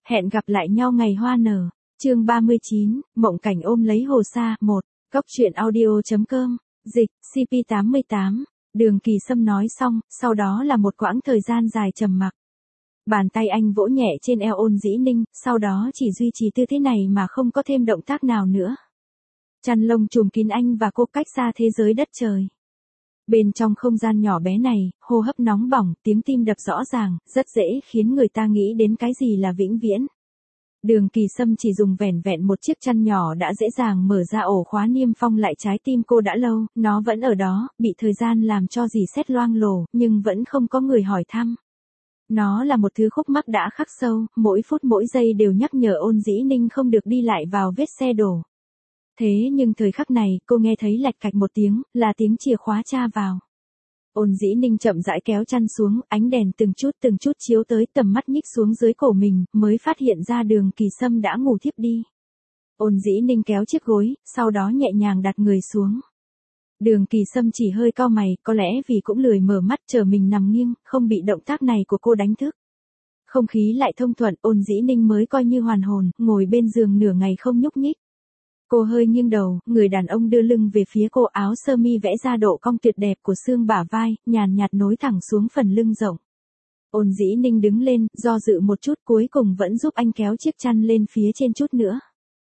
Hẹn gặp lại nhau ngày hoa nở. Chương 39, mộng cảnh ôm lấy hồ sa. 1. Cóc truyện audio.com. Dịch, CP88. Đường Kỳ Sâm nói xong, sau đó là một quãng thời gian dài trầm mặc. Bàn tay anh vỗ nhẹ trên eo Ôn Dĩ Ninh, sau đó chỉ duy trì tư thế này mà không có thêm động tác nào nữa. Chăn lông trùm kín anh và cô cách xa thế giới đất trời. Bên trong không gian nhỏ bé này, hô hấp nóng bỏng, tiếng tim đập rõ ràng, rất dễ khiến người ta nghĩ đến cái gì là vĩnh viễn. Đường Kỳ Sâm chỉ dùng vẻn vẹn một chiếc chăn nhỏ đã dễ dàng mở ra ổ khóa niêm phong lại trái tim cô đã lâu, nó vẫn ở đó, bị thời gian làm cho dì xét loang lổ, nhưng vẫn không có người hỏi thăm. Nó là một thứ khúc mắc đã khắc sâu, mỗi phút mỗi giây đều nhắc nhở Ôn Dĩ Ninh không được đi lại vào vết xe đổ. Thế nhưng thời khắc này, cô nghe thấy lạch cạch một tiếng, là tiếng chìa khóa tra vào. Ôn Dĩ Ninh chậm rãi kéo chăn xuống, ánh đèn từng chút chiếu tới, tầm mắt nhích xuống dưới cổ mình, mới phát hiện ra Đường Kỳ Sâm đã ngủ thiếp đi. Ôn Dĩ Ninh kéo chiếc gối, sau đó nhẹ nhàng đặt người xuống. Đường Kỳ Sâm chỉ hơi cau mày, có lẽ vì cũng lười mở mắt chờ mình nằm nghiêng, không bị động tác này của cô đánh thức. Không khí lại thông thuận, Ôn Dĩ Ninh mới coi như hoàn hồn, ngồi bên giường nửa ngày không nhúc nhích. Cô hơi nghiêng đầu, người đàn ông đưa lưng về phía cô, áo sơ mi vẽ ra độ cong tuyệt đẹp của xương bả vai, nhàn nhạt nối thẳng xuống phần lưng rộng. Ôn Dĩ Ninh đứng lên, do dự một chút cuối cùng vẫn giúp anh kéo chiếc chăn lên phía trên chút nữa.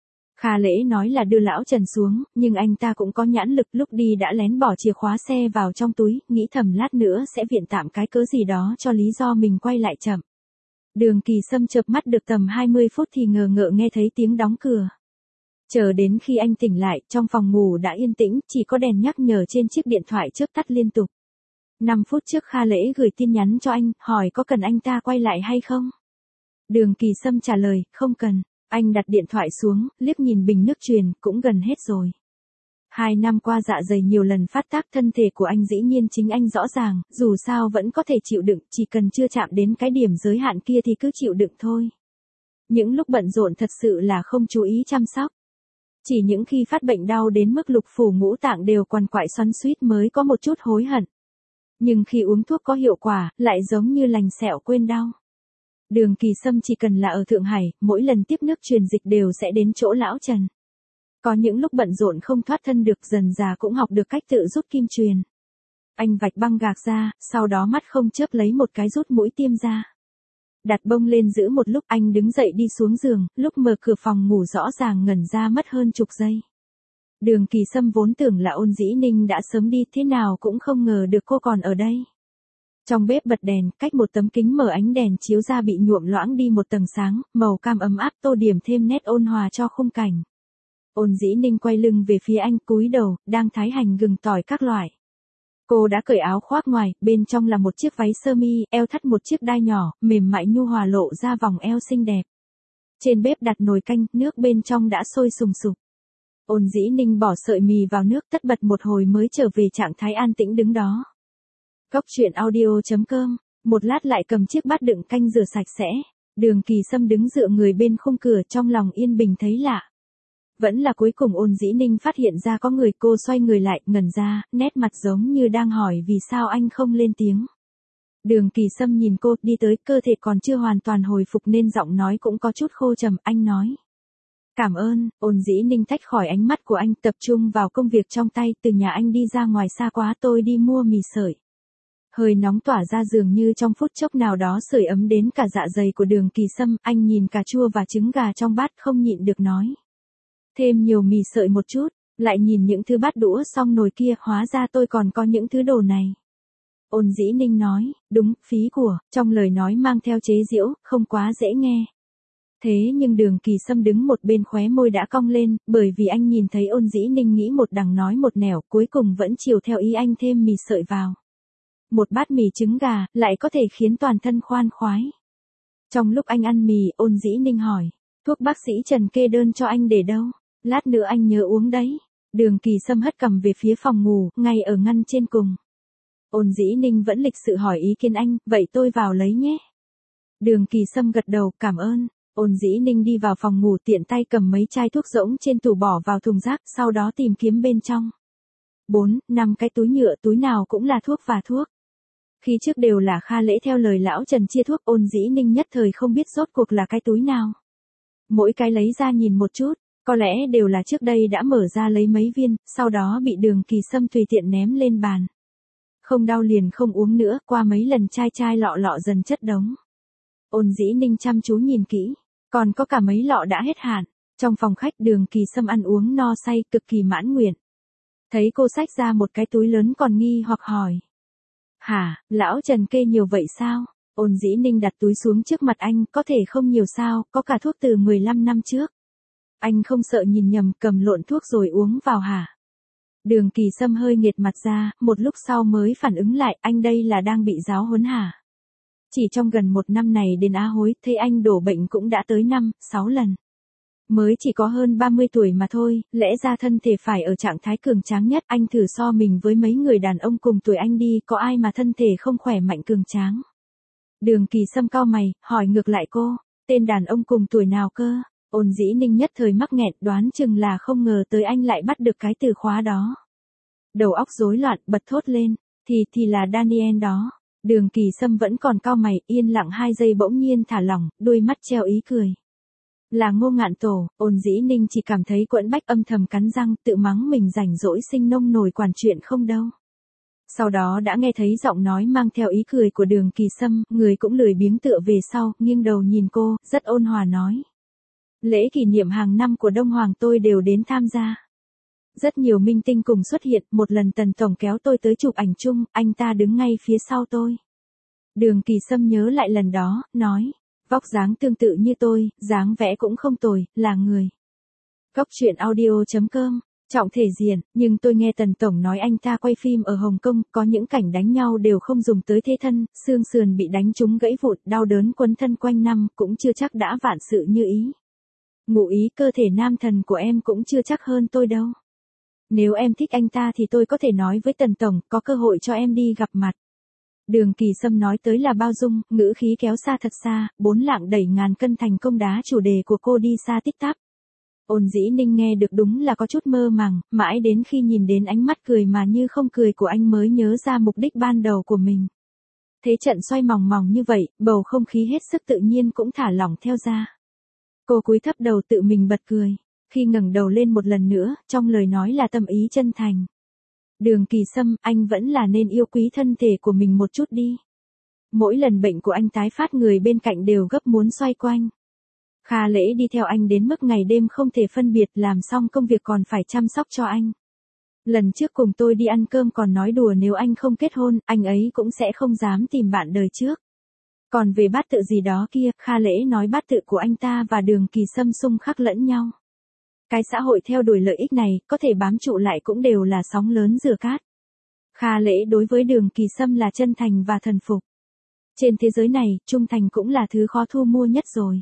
Kha Lễ nói là đưa lão Trần xuống, nhưng anh ta cũng có nhãn lực, lúc đi đã lén bỏ chìa khóa xe vào trong túi, nghĩ thầm lát nữa sẽ viện tạm cái cớ gì đó cho lý do mình quay lại chậm. Đường Kỳ Sâm chợp mắt được tầm 20 phút thì ngờ ngợ nghe thấy tiếng đóng cửa. Chờ đến khi anh tỉnh lại, trong phòng ngủ đã yên tĩnh, chỉ có đèn nhắc nhở trên chiếc điện thoại chớp tắt liên tục. 5 phút trước Kha Lễ gửi tin nhắn cho anh, hỏi có cần anh ta quay lại hay không? Đường Kỳ Sâm trả lời, không cần. Anh đặt điện thoại xuống, liếc nhìn bình nước truyền, cũng gần hết rồi. 2 năm qua dạ dày nhiều lần phát tác, thân thể của anh dĩ nhiên chính anh rõ ràng, dù sao vẫn có thể chịu đựng, chỉ cần chưa chạm đến cái điểm giới hạn kia thì cứ chịu đựng thôi. Những lúc bận rộn thật sự là không chú ý chăm sóc. Chỉ những khi phát bệnh đau đến mức lục phủ ngũ tạng đều quằn quại xoắn xuýt mới có một chút hối hận. Nhưng khi uống thuốc có hiệu quả, lại giống như lành sẹo quên đau. Đường Kỳ Sâm chỉ cần là ở Thượng Hải, mỗi lần tiếp nước truyền dịch đều sẽ đến chỗ lão Trần. Có những lúc bận rộn không thoát thân được, dần già cũng học được cách tự rút kim truyền. Anh vạch băng gạc ra, sau đó mắt không chớp lấy một cái rút mũi tiêm ra. Đặt bông lên giữ một lúc, anh đứng dậy đi xuống giường, lúc mở cửa phòng ngủ rõ ràng ngẩn ra mất hơn chục giây. Đường Kỳ Sâm vốn tưởng là Ôn Dĩ Ninh đã sớm đi, thế nào cũng không ngờ được cô còn ở đây. Trong bếp bật đèn, cách một tấm kính mở ánh đèn chiếu ra bị nhuộm loãng đi một tầng sáng, màu cam ấm áp tô điểm thêm nét ôn hòa cho khung cảnh. Ôn Dĩ Ninh quay lưng về phía anh, cúi đầu, đang thái hành gừng tỏi các loại. Cô đã cởi áo khoác ngoài, bên trong là một chiếc váy sơ mi, eo thắt một chiếc đai nhỏ, mềm mại nhu hòa lộ ra vòng eo xinh đẹp. Trên bếp đặt nồi canh, nước bên trong đã sôi sùng sục. Ôn Dĩ Ninh bỏ sợi mì vào nước, tất bật một hồi mới trở về trạng thái an tĩnh đứng đó. Cóc truyện audio.com. Một lát lại cầm chiếc bát đựng canh rửa sạch sẽ. Đường Kỳ Sâm đứng dựa người bên khung cửa, trong lòng yên bình thấy lạ. Vẫn là cuối cùng Ôn Dĩ Ninh phát hiện ra có người, cô xoay người lại, ngẩn ra, nét mặt giống như đang hỏi vì sao anh không lên tiếng. Đường Kỳ Sâm nhìn cô, đi tới, cơ thể còn chưa hoàn toàn hồi phục nên giọng nói cũng có chút khô trầm, anh nói. Cảm ơn. Ôn Dĩ Ninh tách khỏi ánh mắt của anh, tập trung vào công việc trong tay, từ nhà anh đi ra ngoài xa quá, tôi đi mua mì sợi. Hơi nóng tỏa ra dường như trong phút chốc nào đó sưởi ấm đến cả dạ dày của Đường Kỳ Sâm, anh nhìn cà chua và trứng gà trong bát không nhịn được nói. Thêm nhiều mì sợi một chút, lại nhìn những thứ bát đũa xong nồi kia, hóa ra tôi còn có những thứ đồ này. Ôn Dĩ Ninh nói, đúng, phí của, trong lời nói mang theo chế giễu, không quá dễ nghe. Thế nhưng Đường Kỳ Sâm đứng một bên khóe môi đã cong lên, bởi vì anh nhìn thấy Ôn Dĩ Ninh nghĩ một đằng nói một nẻo, cuối cùng vẫn chiều theo ý anh thêm mì sợi vào. Một bát mì trứng gà, lại có thể khiến toàn thân khoan khoái. Trong lúc anh ăn mì, Ôn Dĩ Ninh hỏi, thuốc bác sĩ Trần kê đơn cho anh để đâu? Lát nữa anh nhớ uống đấy. Đường Kỳ Sâm hất cằm về phía phòng ngủ, ngay ở ngăn trên cùng. Ôn Dĩ Ninh vẫn lịch sự hỏi ý kiến anh, vậy tôi vào lấy nhé. Đường Kỳ Sâm gật đầu, cảm ơn. Ôn Dĩ Ninh đi vào phòng ngủ, tiện tay cầm mấy chai thuốc rỗng trên tủ bỏ vào thùng rác, sau đó tìm kiếm bên trong. 4, 5 cái túi nhựa, túi nào cũng là thuốc và thuốc. Khi trước đều là Kha Lễ theo lời lão Trần chia thuốc, Ôn Dĩ Ninh nhất thời không biết rốt cuộc là cái túi nào. Mỗi cái lấy ra nhìn một chút, có lẽ đều là trước đây đã mở ra lấy mấy viên, sau đó bị Đường Kỳ Sâm tùy tiện ném lên bàn. Không đau liền không uống nữa, qua mấy lần chai chai lọ lọ dần chất đống. Ôn Dĩ Ninh chăm chú nhìn kỹ, còn có cả mấy lọ đã hết hạn. Trong phòng khách Đường Kỳ Sâm ăn uống no say, cực kỳ mãn nguyện. Thấy cô xách ra một cái túi lớn còn nghi hoặc hỏi. Hả, lão Trần kê nhiều vậy sao? Ôn Dĩ Ninh đặt túi xuống trước mặt anh, có thể không nhiều sao, có cả thuốc từ 15 năm trước. Anh không sợ nhìn nhầm, cầm lộn thuốc rồi uống vào hả? Đường Kỳ Sâm hơi nghiệt mặt ra, một lúc sau mới phản ứng lại, anh đây là đang bị giáo huấn hả? Chỉ trong gần một năm này đến Á Hối, thấy anh đổ bệnh cũng đã tới 5-6 lần. Mới chỉ có hơn 30 tuổi mà thôi, lẽ ra thân thể phải ở trạng thái cường tráng nhất, anh thử so mình với mấy người đàn ông cùng tuổi anh đi, có ai mà thân thể không khỏe mạnh cường tráng. Đường Kỳ Sâm cau mày, hỏi ngược lại cô, tên đàn ông cùng tuổi nào cơ? Ôn Dĩ Ninh nhất thời mắc nghẹn, đoán chừng là không ngờ tới anh lại bắt được cái từ khóa đó. Đầu óc rối loạn, bật thốt lên, thì là Daniel đó. Đường Kỳ Sâm vẫn còn cau mày, yên lặng 2 giây bỗng nhiên thả lỏng, đôi mắt treo ý cười. Là Ngô Ngạn Tổ. Ôn Dĩ Ninh chỉ cảm thấy quẫn bách, âm thầm cắn răng, tự mắng mình rảnh rỗi sinh nông nổi quản chuyện không đâu. Sau đó đã nghe thấy giọng nói mang theo ý cười của Đường Kỳ Sâm, người cũng lười biếng tựa về sau, nghiêng đầu nhìn cô, rất ôn hòa nói. Lễ kỷ niệm hàng năm của Đông Hoàng tôi đều đến tham gia. Rất nhiều minh tinh cùng xuất hiện, một lần Tần Tổng kéo tôi tới chụp ảnh chung, anh ta đứng ngay phía sau tôi. Đường Kỳ Sâm nhớ lại lần đó, nói, vóc dáng tương tự như tôi, dáng vẽ cũng không tồi, là người. Cóc truyện audio.com, trọng thể diện, nhưng tôi nghe Tần Tổng nói anh ta quay phim ở Hồng Kông, có những cảnh đánh nhau đều không dùng tới thế thân, xương sườn bị đánh trúng gãy vụn, đau đớn quấn thân quanh năm, cũng chưa chắc đã vạn sự như ý. Ngụ ý cơ thể nam thần của em cũng chưa chắc hơn tôi đâu. Nếu em thích anh ta thì tôi có thể nói với Tần Tổng, có cơ hội cho em đi gặp mặt. Đường Kỳ Sâm nói tới là bao dung, ngữ khí kéo xa thật xa, 4 lạng đẩy ngàn cân thành công đá chủ đề của cô đi xa tích tắp. Ôn Dĩ Ninh nghe được đúng là có chút mơ màng, mãi đến khi nhìn đến ánh mắt cười mà như không cười của anh mới nhớ ra mục đích ban đầu của mình. Thế trận xoay mòng mòng như vậy, bầu không khí hết sức tự nhiên cũng thả lỏng theo ra. Cô cúi thấp đầu tự mình bật cười. Khi ngẩng đầu lên một lần nữa, trong lời nói là tâm ý chân thành. Đường Kỳ Sâm, anh vẫn là nên yêu quý thân thể của mình một chút đi. Mỗi lần bệnh của anh tái phát, người bên cạnh đều gấp muốn xoay quanh. Kha Lễ đi theo anh đến mức ngày đêm không thể phân biệt, làm xong công việc còn phải chăm sóc cho anh. Lần trước cùng tôi đi ăn cơm còn nói đùa nếu anh không kết hôn, anh ấy cũng sẽ không dám tìm bạn đời trước. Còn về bát tự gì đó kia, Kha Lễ nói bát tự của anh ta và Đường Kỳ Sâm xung khắc lẫn nhau. Cái xã hội theo đuổi lợi ích này, có thể bám trụ lại cũng đều là sóng lớn rửa cát. Kha Lễ đối với Đường Kỳ Sâm là chân thành và thần phục. Trên thế giới này, trung thành cũng là thứ khó thu mua nhất rồi.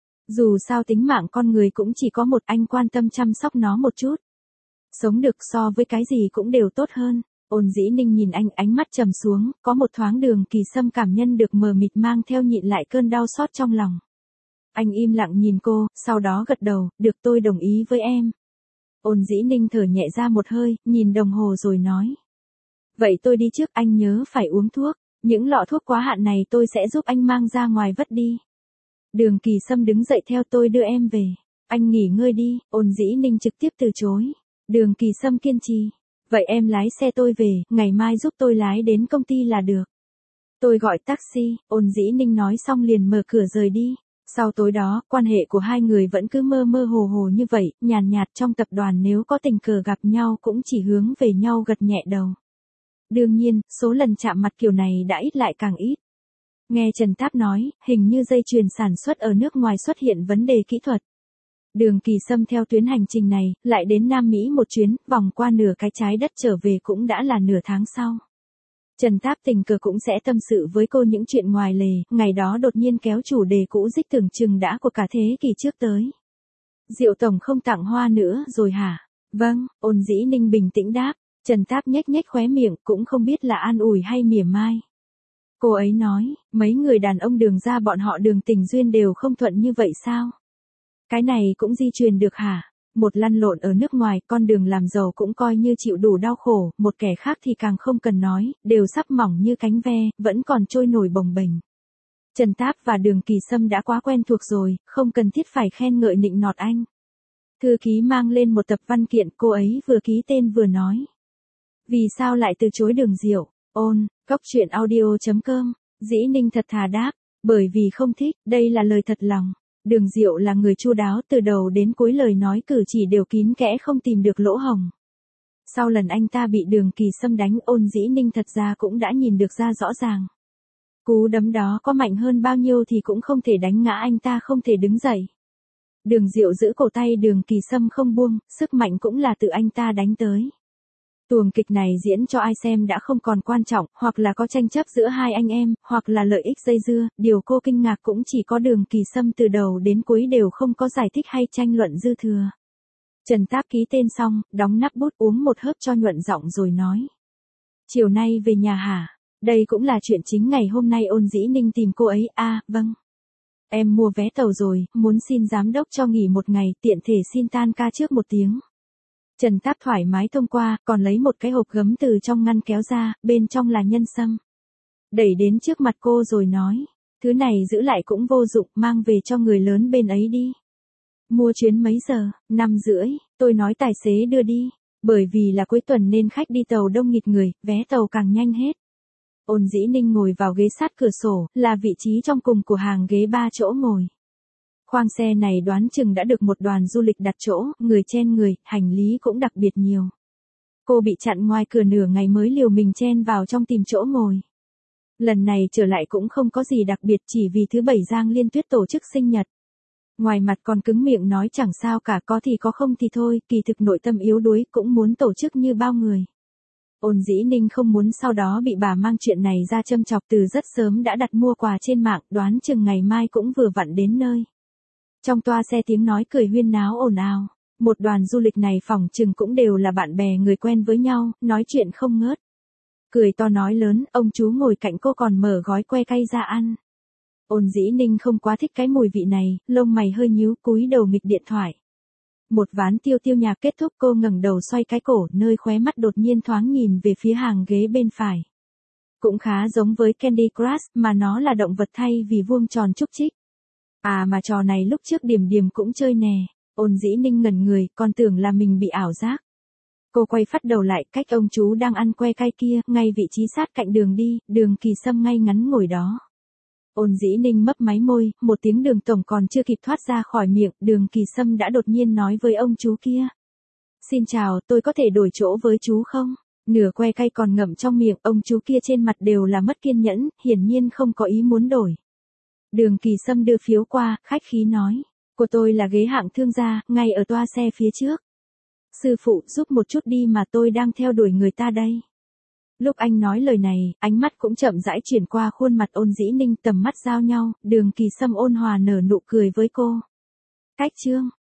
Dù sao tính mạng con người cũng chỉ có một, anh quan tâm chăm sóc nó một chút. Sống được so với cái gì cũng đều tốt hơn. Ôn Dĩ Ninh nhìn anh, ánh mắt trầm xuống, có một thoáng Đường Kỳ Sâm cảm nhận được mờ mịt mang theo nhịn lại cơn đau xót trong lòng. Anh im lặng nhìn cô, sau đó gật đầu, được, tôi đồng ý với em. Ôn Dĩ Ninh thở nhẹ ra một hơi, nhìn đồng hồ rồi nói. Vậy tôi đi trước, anh nhớ phải uống thuốc, những lọ thuốc quá hạn này tôi sẽ giúp anh mang ra ngoài vất đi. Đường Kỳ Sâm đứng dậy, theo tôi đưa em về. Anh nghỉ ngơi đi. Ôn Dĩ Ninh trực tiếp từ chối. Đường Kỳ Sâm kiên trì. Vậy em lái xe tôi về, ngày mai giúp tôi lái đến công ty là được. Tôi gọi taxi. Ôn Dĩ Ninh nói xong liền mở cửa rời đi. Sau tối đó, quan hệ của hai người vẫn cứ mơ mơ hồ hồ như vậy, nhàn nhạt trong tập đoàn, nếu có tình cờ gặp nhau cũng chỉ hướng về nhau gật nhẹ đầu. Đương nhiên, số lần chạm mặt kiểu này đã ít lại càng ít. Nghe Trần Táp nói, hình như dây chuyền sản xuất ở nước ngoài xuất hiện vấn đề kỹ thuật. Đường Kỳ Sâm theo tuyến hành trình này, lại đến Nam Mỹ một chuyến, vòng qua nửa cái trái đất trở về cũng đã là nửa tháng sau. Trần Táp tình cờ cũng sẽ tâm sự với cô những chuyện ngoài lề, ngày đó đột nhiên kéo chủ đề cũ dích tưởng chừng đã của cả thế kỷ trước tới. Diệu Tổng không tặng hoa nữa rồi hả? Vâng, Ôn Dĩ Ninh bình tĩnh đáp. Trần Táp nhếch nhếch khóe miệng, cũng không biết là an ủi hay mỉa mai. Cô ấy nói, mấy người đàn ông Đường ra bọn họ Đường tình duyên đều không thuận như vậy sao? Cái này cũng di truyền được hả? Một lăn lộn ở nước ngoài, con đường làm giàu cũng coi như chịu đủ đau khổ, một kẻ khác thì càng không cần nói, đều sắp mỏng như cánh ve, vẫn còn trôi nổi bồng bềnh. Trần Táp và Đường Kỳ Sâm đã quá quen thuộc rồi, không cần thiết phải khen ngợi nịnh nọt anh. Thư ký mang lên một tập văn kiện, cô ấy vừa ký tên vừa nói. Vì sao lại từ chối Đường Diệu? Ôn, cóc truyện audio.com, Dĩ Ninh thật thà đáp, bởi vì không thích, đây là lời thật lòng. Đường Diệu là người chu đáo, từ đầu đến cuối lời nói cử chỉ đều kín kẽ, không tìm được lỗ hổng. Sau lần anh ta bị Đường Kỳ Sâm đánh, Ôn Dĩ Ninh thật ra cũng đã nhìn được ra rõ ràng. Cú đấm đó có mạnh hơn bao nhiêu thì cũng không thể đánh ngã anh ta, không thể đứng dậy. Đường Diệu giữ cổ tay Đường Kỳ Sâm không buông, sức mạnh cũng là tự anh ta đánh tới. Tuồng kịch này diễn cho ai xem đã không còn quan trọng, hoặc là có tranh chấp giữa hai anh em, hoặc là lợi ích dây dưa, điều cô kinh ngạc cũng chỉ có Đường Kỳ Sâm từ đầu đến cuối đều không có giải thích hay tranh luận dư thừa. Trần Táp ký tên xong, đóng nắp bút, uống một hớp cho nhuận giọng rồi nói. Chiều nay về nhà hả? Đây cũng là chuyện chính ngày hôm nay. Ôn Dĩ Ninh tìm cô ấy. Vâng. Em mua vé tàu rồi, muốn xin giám đốc cho nghỉ một ngày, tiện thể xin tan ca trước một tiếng. Trần Táp thoải mái thông qua, còn lấy một cái hộp gấm từ trong ngăn kéo ra, bên trong là nhân sâm. Đẩy đến trước mặt cô rồi nói, thứ này giữ lại cũng vô dụng, mang về cho người lớn bên ấy đi. Mua chuyến mấy giờ? 5:30, tôi nói tài xế đưa đi, bởi vì là cuối tuần nên khách đi tàu đông nghịt người, vé tàu càng nhanh hết. Ôn Dĩ Ninh ngồi vào ghế sát cửa sổ, là vị trí trong cùng của hàng ghế 3 chỗ ngồi. Khoang xe này đoán chừng đã được một đoàn du lịch đặt chỗ, người chen người, hành lý cũng đặc biệt nhiều. Cô bị chặn ngoài cửa nửa ngày mới liều mình chen vào trong tìm chỗ ngồi. Lần này trở lại cũng không có gì đặc biệt, chỉ vì thứ Bảy Giang Liên Tuyết tổ chức sinh nhật. Ngoài mặt còn cứng miệng nói chẳng sao cả, có thì có không thì thôi, kỳ thực nội tâm yếu đuối, cũng muốn tổ chức như bao người. Ôn Dĩ Ninh không muốn sau đó bị bà mang chuyện này ra châm chọc, từ rất sớm đã đặt mua quà trên mạng, đoán chừng ngày mai cũng vừa vặn đến nơi. Trong toa xe tiếng nói cười huyên náo ồn ào, một đoàn du lịch này phỏng chừng cũng đều là bạn bè người quen với nhau, nói chuyện không ngớt. Cười to nói lớn, ông chú ngồi cạnh cô còn mở gói que cay ra ăn. Ôn Dĩ Ninh không quá thích cái mùi vị này, lông mày hơi nhíu, cúi đầu nghịch điện thoại. Một ván tiêu tiêu nhạc kết thúc, cô ngẩng đầu xoay cái cổ, nơi khóe mắt đột nhiên thoáng nhìn về phía hàng ghế bên phải. Cũng khá giống với Candy Crush, mà nó là động vật thay vì vuông tròn chúc chích. Mà trò này lúc trước Điềm Điềm cũng chơi nè. Ôn Dĩ Ninh ngẩn người, còn tưởng là mình bị ảo giác. Cô quay phắt đầu lại, cách ông chú đang ăn que cay kia, ngay vị trí sát cạnh đường đi, Đường Kỳ Sâm ngay ngắn ngồi đó. Ôn Dĩ Ninh mấp máy môi, một tiếng Đường tổng còn chưa kịp thoát ra khỏi miệng, Đường Kỳ Sâm đã đột nhiên nói với ông chú kia. Xin chào, tôi có thể đổi chỗ với chú không? Nửa que cay còn ngậm trong miệng, ông chú kia trên mặt đều là mất kiên nhẫn, hiển nhiên không có ý muốn đổi. Đường Kỳ Sâm đưa phiếu qua, khách khí nói. Của tôi là ghế hạng thương gia, ngay ở toa xe phía trước. Sư phụ, giúp một chút đi mà tôi đang theo đuổi người ta đây. Lúc anh nói lời này, ánh mắt cũng chậm rãi chuyển qua khuôn mặt Ôn Dĩ Ninh, tầm mắt giao nhau, Đường Kỳ Sâm ôn hòa nở nụ cười với cô. Cách chương.